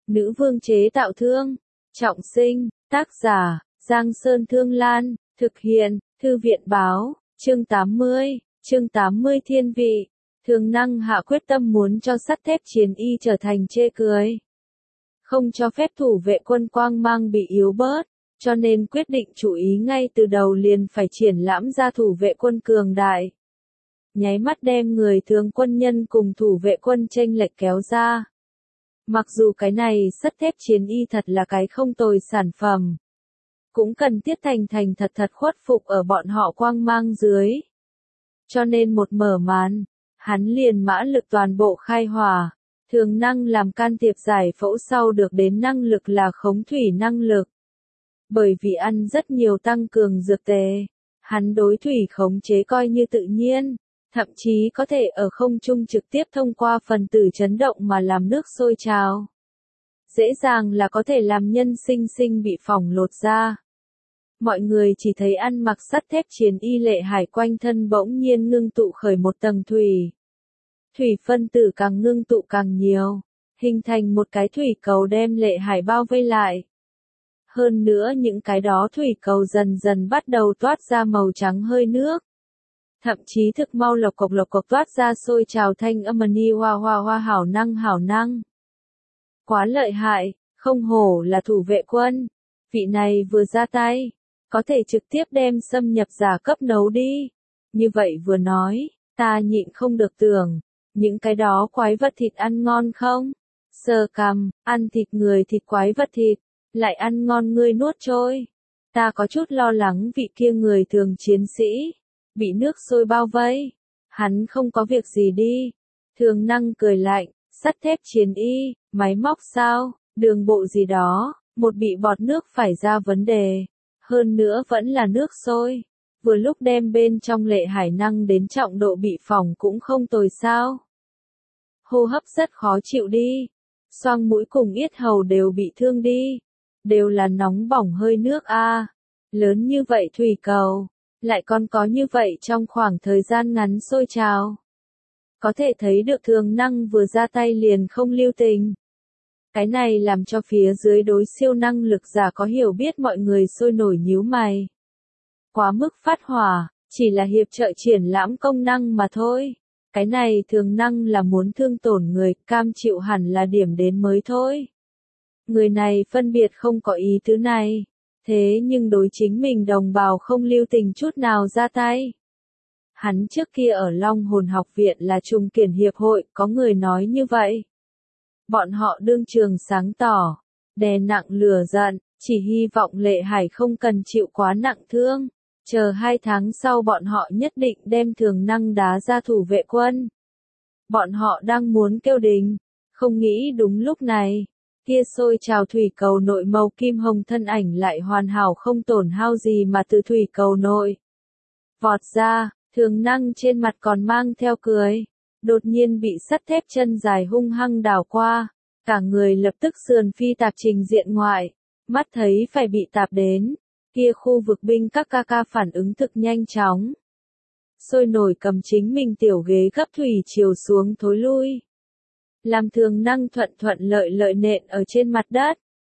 Nữ vương chế tạo thương. Trọng sinh, tác giả, Giang Sơn Thương Lan, thực hiện, Thư viện báo, chương 80 thiên vị. Thường Năng hạ quyết tâm muốn cho sắt thép chiến y trở thành chê cười. Không cho phép thủ vệ quân Quang Mang bị yếu bớt, cho nên quyết định chú ý ngay từ đầu liền phải triển lãm ra thủ vệ quân cường đại. Nháy mắt đem người thường quân nhân cùng thủ vệ quân chênh lệch kéo ra. Mặc dù cái này sắt thép chiến y thật là cái không tồi sản phẩm. Cũng cần Tiết Thành thành thật khuất phục ở bọn họ Quang Mang dưới. Cho nên một mở màn, hắn liền mã lực toàn bộ khai hỏa. Thường Năng làm can thiệp giải phẫu sau được đến năng lực là khống thủy năng lực. Bởi vì ăn rất nhiều tăng cường dược tề, hắn đối thủy khống chế coi như tự nhiên, thậm chí có thể ở không trung trực tiếp thông qua phần tử chấn động mà làm nước sôi trào. Dễ dàng là có thể làm nhân sinh bị phỏng lột ra. Mọi người chỉ thấy ăn mặc sắt thép chiến y Lệ Hải quanh thân bỗng nhiên ngưng tụ khởi một tầng thủy. Thủy phân tử càng ngưng tụ càng nhiều, hình thành một cái thủy cầu đem Lệ Hải bao vây lại. Hơn nữa những cái đó thủy cầu dần dần bắt đầu toát ra màu trắng hơi nước. Thậm chí thực mau lộc cộc toát ra sôi trào thanh âm ni hoa hảo năng. Quá lợi hại, không hổ là thủ vệ quân. Vị này vừa ra tay, có thể trực tiếp đem xâm nhập giả cấp nấu đi. Như vậy vừa nói, ta nhịn không được tưởng, những cái đó quái vật thịt ăn ngon không? Sờ cằm, ăn thịt người thịt quái vật thịt, lại ăn ngon ngươi nuốt trôi. Ta có chút lo lắng vị kia người thường chiến sĩ, bị nước sôi bao vây. Hắn không có việc gì đi. Thường Năng cười lạnh, sắt thép chiến y, máy móc sao, đường bộ gì đó, một bị bọt nước phải ra vấn đề. Hơn nữa vẫn là nước sôi. Vừa lúc đem bên trong Lệ Hải năng đến trọng độ bị phỏng cũng không tồi sao. Hô hấp rất khó chịu đi. Xoang mũi cùng yết hầu đều bị thương đi. Đều là nóng bỏng hơi nước a. Lớn như vậy thủy cầu, lại còn có như vậy trong khoảng thời gian ngắn sôi trào. Có thể thấy được Thường Năng vừa ra tay liền không lưu tình. Cái này làm cho phía dưới đối siêu năng lực giả có hiểu biết mọi người sôi nổi nhíu mày. Quá mức phát hỏa, chỉ là hiệp trợ triển lãm công năng mà thôi. Cái này Thường Năng là muốn thương tổn người, cam chịu hẳn là điểm đến mới thôi. Người này phân biệt không có ý tứ này. Thế nhưng đối chính mình đồng bào không lưu tình chút nào ra tay. Hắn trước kia ở Long Hồn học viện là trùng kiển hiệp hội, có người nói như vậy. Bọn họ đương trường sáng tỏ, đè nặng lửa giận, chỉ hy vọng Lệ Hải không cần chịu quá nặng thương. Chờ 2 tháng sau bọn họ nhất định đem Thường Năng đá ra thủ vệ quân. Bọn họ đang muốn kêu đình, không nghĩ đúng lúc này. Kia sôi trào thủy cầu nội màu kim hồng thân ảnh lại hoàn hảo không tổn hao gì mà từ thủy cầu nội vọt ra. Thường Năng trên mặt còn mang theo cười, đột nhiên bị sắt thép chân dài hung hăng đảo qua, cả người lập tức sườn phi tạp trình diện ngoại, mắt thấy phải bị tạp đến, kia khu vực binh các ca phản ứng thực nhanh chóng. Sôi nổi cầm chính mình tiểu ghế gấp thủy chiều xuống thối lui. Làm Thường Năng thuận lợi nện ở trên mặt đất.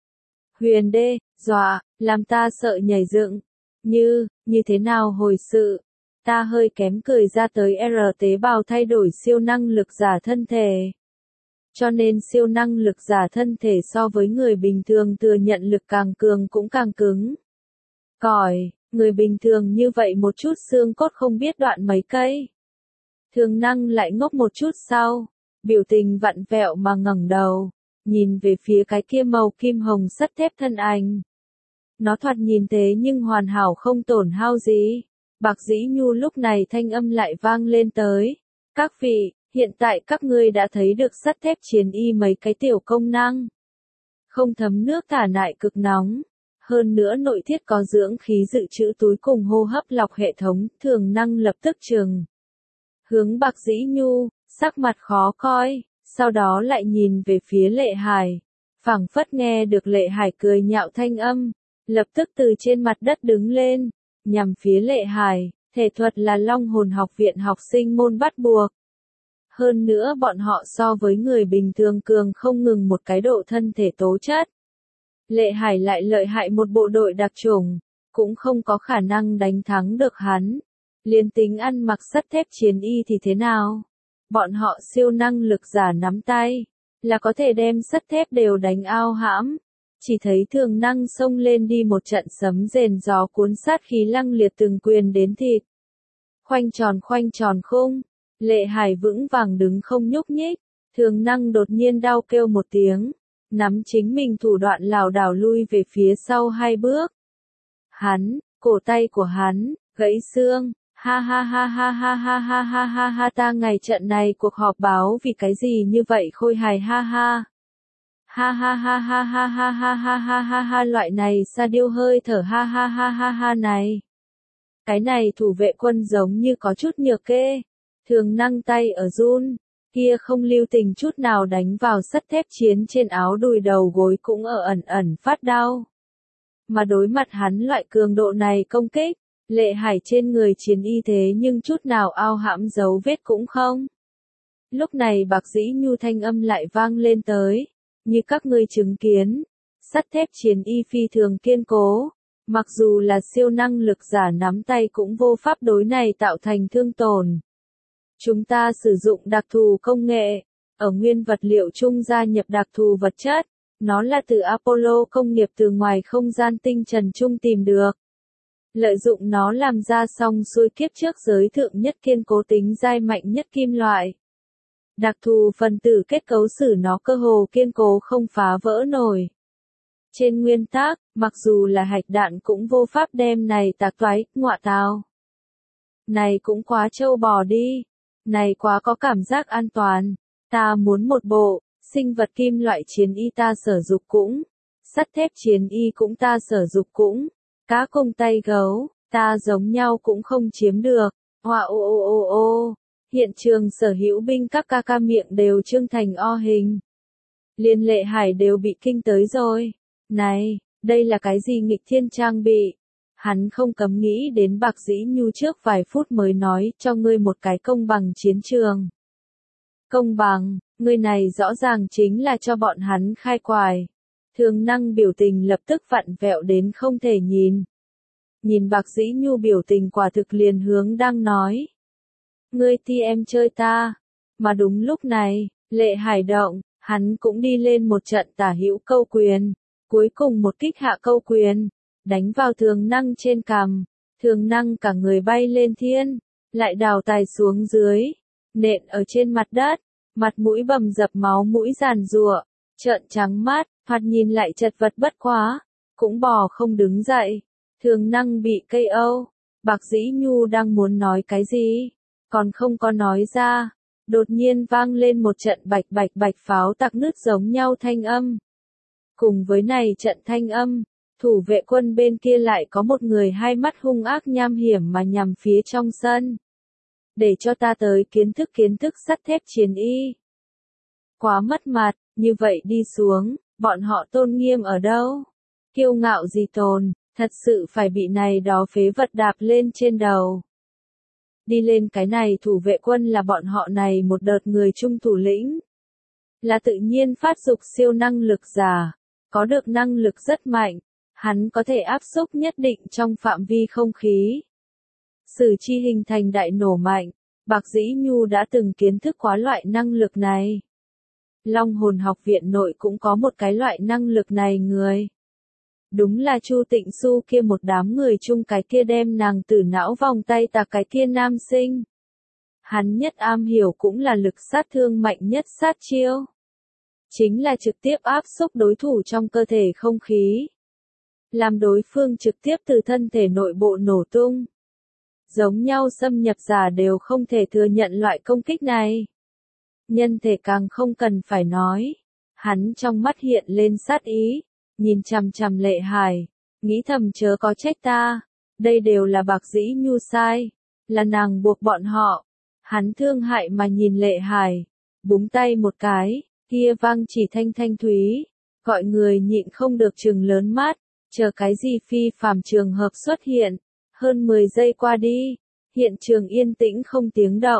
Huyền đê, dọa, làm ta sợ nhảy dựng. Như thế nào hồi sự? Ta hơi kém cười ra tới R tế bào thay đổi siêu năng lực giả thân thể. Cho nên siêu năng lực giả thân thể so với người bình thường thừa nhận lực càng cường cũng càng cứng. Còi, người bình thường như vậy một chút xương cốt không biết đoạn mấy cây. Thường Năng lại ngốc một chút sau, biểu tình vặn vẹo mà ngẩng đầu, nhìn về phía cái kia màu kim hồng sắt thép thân ảnh. Nó thoạt nhìn thế nhưng hoàn hảo không tổn hao gì. Bạc Dĩ Nhu lúc này thanh âm lại vang lên tới. Các vị, hiện tại các ngươi đã thấy được sắt thép chiến y mấy cái tiểu công năng. Không thấm nước thả nại cực nóng. Hơn nữa nội thiết có dưỡng khí dự trữ túi cùng hô hấp lọc hệ thống. Thường Năng lập tức trừng hướng Bạc Dĩ Nhu, sắc mặt khó coi, sau đó lại nhìn về phía Lệ Hải. Phảng phất nghe được Lệ Hải cười nhạo thanh âm, lập tức từ trên mặt đất đứng lên. Nhằm phía Lệ Hải, thể thuật là Long Hồn học viện học sinh môn bắt buộc. Hơn nữa bọn họ so với người bình thường cường không ngừng một cái độ thân thể tố chất. Lệ Hải lại lợi hại một bộ đội đặc chủng, cũng không có khả năng đánh thắng được hắn. Liên tính ăn mặc sắt thép chiến y thì thế nào? Bọn họ siêu năng lực giả nắm tay, là có thể đem sắt thép đều đánh ao hãm. Chỉ thấy Thường Năng xông lên đi một trận sấm rền gió cuốn sát khí lăng liệt từng quyền đến thịt. Khoanh tròn khung, Lệ Hải vững vàng đứng không nhúc nhích, Thường Năng đột nhiên đau kêu một tiếng, nắm chính mình thủ đoạn lảo đảo lui về phía sau 2 bước. Cổ tay của hắn, gãy xương, ha ha ha ha ha ha ha ha ha ha ta ngày trận này cuộc họp báo vì cái gì như vậy khôi hài ha ha. Ha ha ha ha ha ha ha ha ha ha ha loại này sa điêu hơi thở ha ha ha ha ha này. Cái này thủ vệ quân giống như có chút nhược kê. Thường Năng tay ở run, kia không lưu tình chút nào đánh vào sắt thép chiến trên áo đùi đầu gối cũng ở ẩn ẩn phát đau. Mà đối mặt hắn loại cường độ này công kích, Lệ Hải trên người chiến y thế nhưng chút nào ao hãm dấu vết cũng không. Lúc này Bạc Dĩ Nhu thanh âm lại vang lên tới, như các ngươi chứng kiến, sắt thép chiến y phi thường kiên cố, mặc dù là siêu năng lực giả nắm tay cũng vô pháp đối này tạo thành thương tổn. Chúng ta sử dụng đặc thù công nghệ, ở nguyên vật liệu chung gia nhập đặc thù vật chất, nó là từ Apollo công nghiệp từ ngoài không gian tinh trần chung tìm được. Lợi dụng nó làm ra xong xuôi kiếp trước giới thượng nhất kiên cố tính dai mạnh nhất kim loại. Đặc thù phần tử kết cấu sử nó cơ hồ kiên cố không phá vỡ nổi. Trên nguyên tắc, mặc dù là hạch đạn cũng vô pháp đem này tạc toái, ngọa tào. Này cũng quá trâu bò đi. Này quá có cảm giác an toàn. Ta muốn một bộ, sinh vật kim loại chiến y ta sử dụng cũng. Sắt thép chiến y cũng ta sử dụng cũng. Cá cùng tay gấu, ta giống nhau cũng không chiếm được. Hoa ô ô ô ô. Hiện trường sở hữu binh các ca miệng đều trương thành o hình. Liên Lệ Hải đều bị kinh tới rồi. Này, đây là cái gì nghịch thiên trang bị? Hắn không cấm nghĩ đến Bạc Dĩ Nhu trước vài phút mới nói cho ngươi một cái công bằng chiến trường. Công bằng, ngươi này rõ ràng chính là cho bọn hắn khai quài. Thường Năng biểu tình lập tức vặn vẹo đến không thể nhìn. Nhìn Bạc Dĩ Nhu biểu tình quả thực liền hướng đang nói. Ngươi ti em chơi ta. Mà đúng lúc này, Lệ Hải động, hắn cũng đi lên một trận tả hữu câu quyền. Cuối cùng một kích hạ câu quyền, đánh vào Thường Năng trên cằm. Thường Năng cả người bay lên thiên, lại đào tài xuống dưới, nện ở trên mặt đất, mặt mũi bầm dập máu mũi giàn giụa, trợn trắng mắt, thoạt nhìn lại chật vật bất quá, cũng bò không đứng dậy. Thường Năng bị KO. Bạc Dĩ Nhu đang muốn nói cái gì, còn không có nói ra, đột nhiên vang lên một trận bạch bạch bạch pháo tạc nứt giống nhau thanh âm. Cùng với này trận thanh âm, thủ vệ quân bên kia lại có một người hai mắt hung ác nham hiểm mà nhằm phía trong sân. Để cho ta tới kiến thức sắt thép chiến y. Quá mất mặt, như vậy đi xuống, bọn họ tôn nghiêm ở đâu? Kiêu ngạo gì tồn, thật sự phải bị này đó phế vật đạp lên trên đầu. Đi lên cái này thủ vệ quân là bọn họ này một đợt người chung thủ lĩnh. Là tự nhiên phát dục siêu năng lực giả, có được năng lực rất mạnh, hắn có thể áp xúc nhất định trong phạm vi không khí. Sử chi hình thành đại nổ mạnh, Bạc Dĩ Nhu đã từng kiến thức quá loại năng lực này. Long Hồn học viện nội cũng có một cái loại năng lực này người. Đúng là Chu Tịnh Xu kia một đám người chung cái kia đem nàng tử não vòng tay tạc cái kia nam sinh. Hắn nhất am hiểu cũng là lực sát thương mạnh nhất sát chiêu. Chính là trực tiếp áp xúc đối thủ trong cơ thể không khí. Làm đối phương trực tiếp từ thân thể nội bộ nổ tung. Giống nhau xâm nhập giả đều không thể thừa nhận loại công kích này. Nhân thể càng không cần phải nói. Hắn trong mắt hiện lên sát ý, nhìn chằm chằm Lệ Hải, nghĩ thầm chớ có trách ta. Đây đều là Bạc Dĩ Nhu sai, là nàng buộc bọn họ. Hắn thương hại mà nhìn Lệ Hải, búng tay một cái, kia vang chỉ thanh thanh thúy, gọi người nhịn không được trừng lớn mắt, chờ cái gì phi phàm trường hợp xuất hiện. Hơn 10 giây qua đi, hiện trường yên tĩnh không tiếng động,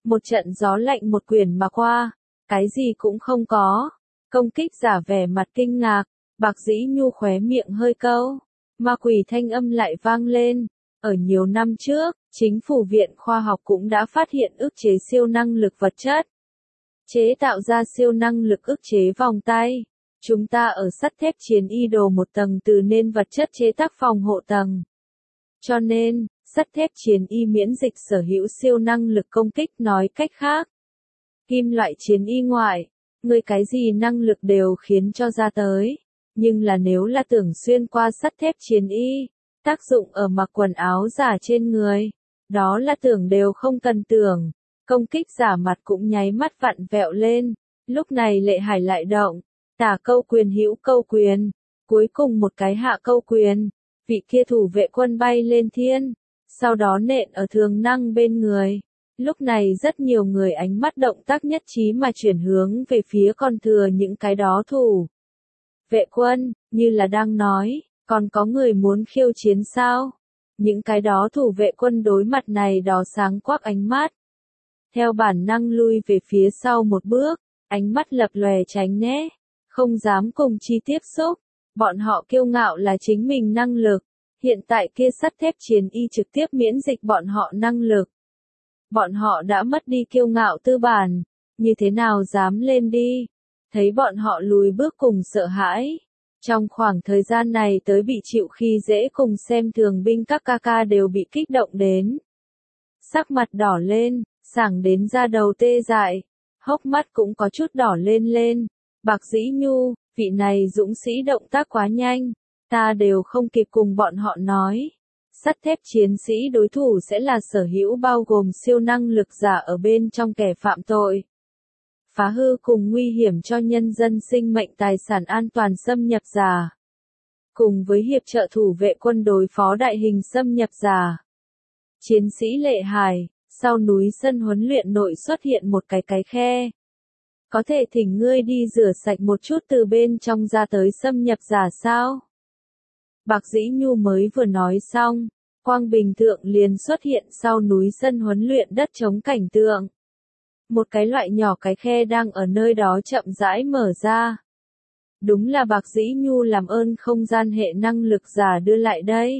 Một trận gió lạnh một quyển mà qua, cái gì cũng không có. Công kích giả vẻ mặt kinh ngạc, Bạc Dĩ Nhu khóe miệng hơi câu. Ma quỷ thanh âm lại vang lên. Ở nhiều năm trước, chính phủ Viện Khoa học cũng đã phát hiện ức chế siêu năng lực vật chất. Chế tạo ra siêu năng lực ức chế vòng tay. Chúng ta ở sắt thép chiến y đồ một tầng từ nên vật chất chế tác phòng hộ tầng. Cho nên, sắt thép chiến y miễn dịch sở hữu siêu năng lực công kích, nói cách khác. Kim loại chiến y ngoại, người cái gì năng lực đều khiến cho ra tới. Nhưng là nếu là tưởng xuyên qua sắt thép chiến y, tác dụng ở mặc quần áo giả trên người, đó là tưởng đều không cần tưởng. Công kích giả mặt cũng nháy mắt vặn vẹo lên. Lúc này Lệ Hải lại động, tả câu quyền hữu câu quyền, cuối cùng một cái hạ câu quyền, vị kia thủ vệ quân bay lên thiên, sau đó nện ở Thường Năng bên người. Lúc này rất nhiều người ánh mắt động tác nhất trí mà chuyển hướng về phía còn thừa những cái đó thủ vệ quân, như là đang nói, còn có người muốn khiêu chiến sao? Những cái đó thủ vệ quân đối mặt này đó sáng quắc ánh mắt. Theo bản năng lui về phía sau một bước, ánh mắt lập lòe tránh né, không dám cùng chi tiếp xúc. Bọn họ kiêu ngạo là chính mình năng lực, hiện tại kia sắt thép chiến y trực tiếp miễn dịch bọn họ năng lực. Bọn họ đã mất đi kiêu ngạo tư bản, như thế nào dám lên đi? Thấy bọn họ lùi bước cùng sợ hãi. Trong khoảng thời gian này tới bị chịu khi dễ cùng xem thường binh các ca ca đều bị kích động đến. Sắc mặt đỏ lên, sảng đến da đầu tê dại, hốc mắt cũng có chút đỏ lên lên. Bạc Dĩ Nhu, vị này dũng sĩ động tác quá nhanh, ta đều không kịp cùng bọn họ nói. Sắt thép chiến sĩ đối thủ sẽ là sở hữu bao gồm siêu năng lực giả ở bên trong kẻ phạm tội. Phá hư cùng nguy hiểm cho nhân dân sinh mệnh tài sản an toàn xâm nhập giả. Cùng với hiệp trợ thủ vệ quân đối phó đại hình xâm nhập giả. Chiến sĩ Lệ Hải, sau núi sân huấn luyện nội xuất hiện một cái khe. Có thể thỉnh ngươi đi rửa sạch một chút từ bên trong ra tới xâm nhập giả sao? Bạc Dĩ Nhu mới vừa nói xong, quang bình thượng liền xuất hiện sau núi sân huấn luyện đất chống cảnh tượng. Một cái loại nhỏ cái khe đang ở nơi đó chậm rãi mở ra. Đúng là Bạc Dĩ Nhu làm ơn không gian hệ năng lực giả đưa lại đây.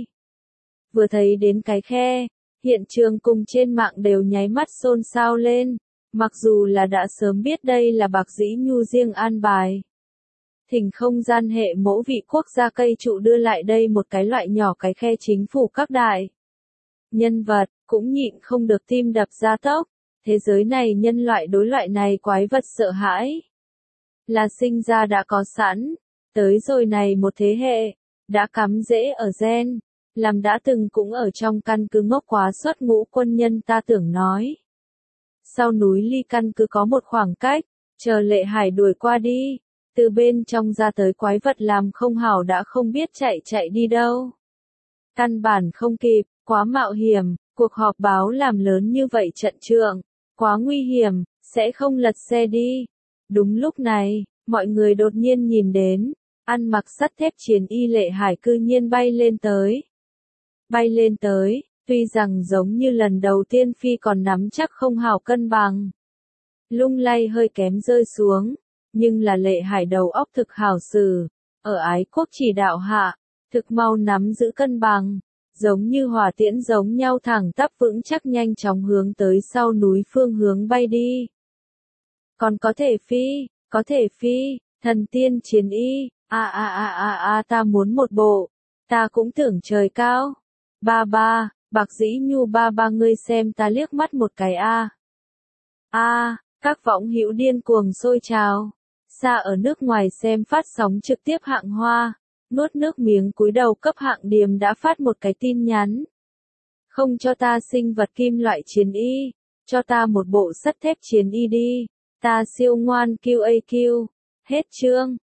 Vừa thấy đến cái khe, hiện trường cùng trên mạng đều nháy mắt xôn xao lên, mặc dù là đã sớm biết đây là Bạc Dĩ Nhu riêng an bài. Thỉnh không gian hệ mẫu vị quốc gia cây trụ đưa lại đây một cái loại nhỏ cái khe chính phủ các đại. Nhân vật, cũng nhịn không được tim đập ra tốc, thế giới này nhân loại đối loại này quái vật sợ hãi. Là sinh ra đã có sẵn, tới rồi này một thế hệ, đã cắm rễ ở gen, làm đã từng cũng ở trong căn cứ ngốc quá xuất ngũ quân nhân ta tưởng nói. Sau núi ly căn cứ có một khoảng cách, chờ Lệ Hải đuổi qua đi. Từ bên trong ra tới quái vật làm không hảo đã không biết chạy đi đâu. Căn bản không kịp, quá mạo hiểm, cuộc họp báo làm lớn như vậy trận trượng, quá nguy hiểm, sẽ không lật xe đi. Đúng lúc này, mọi người đột nhiên nhìn đến, ăn mặc sắt thép chiến y Lệ Hải cư nhiên bay lên tới. Bay lên tới, tuy rằng giống như lần đầu tiên phi còn nắm chắc không hảo cân bằng. Lung lay hơi kém rơi xuống. Nhưng là Lệ Hải đầu óc thực hảo sử, ở ái quốc chỉ đạo hạ, thực mau nắm giữ cân bằng, giống như hỏa tiễn giống nhau thẳng tắp vững chắc nhanh chóng hướng tới sau núi phương hướng bay đi. Còn có thể phi, thần tiên chiến y, ta muốn một bộ, ta cũng tưởng trời cao. Ba, Bạc Dĩ Nhu ba ngươi xem ta liếc mắt một cái các võng hữu điên cuồng sôi trào. Xa ở nước ngoài xem phát sóng trực tiếp Hạng Hoa, nuốt nước miếng cúi đầu cấp Hạng Điềm đã phát một cái tin nhắn. Không cho ta sinh vật kim loại chiến y, cho ta một bộ sắt thép chiến y đi, ta siêu ngoan QAQ. Hết chương.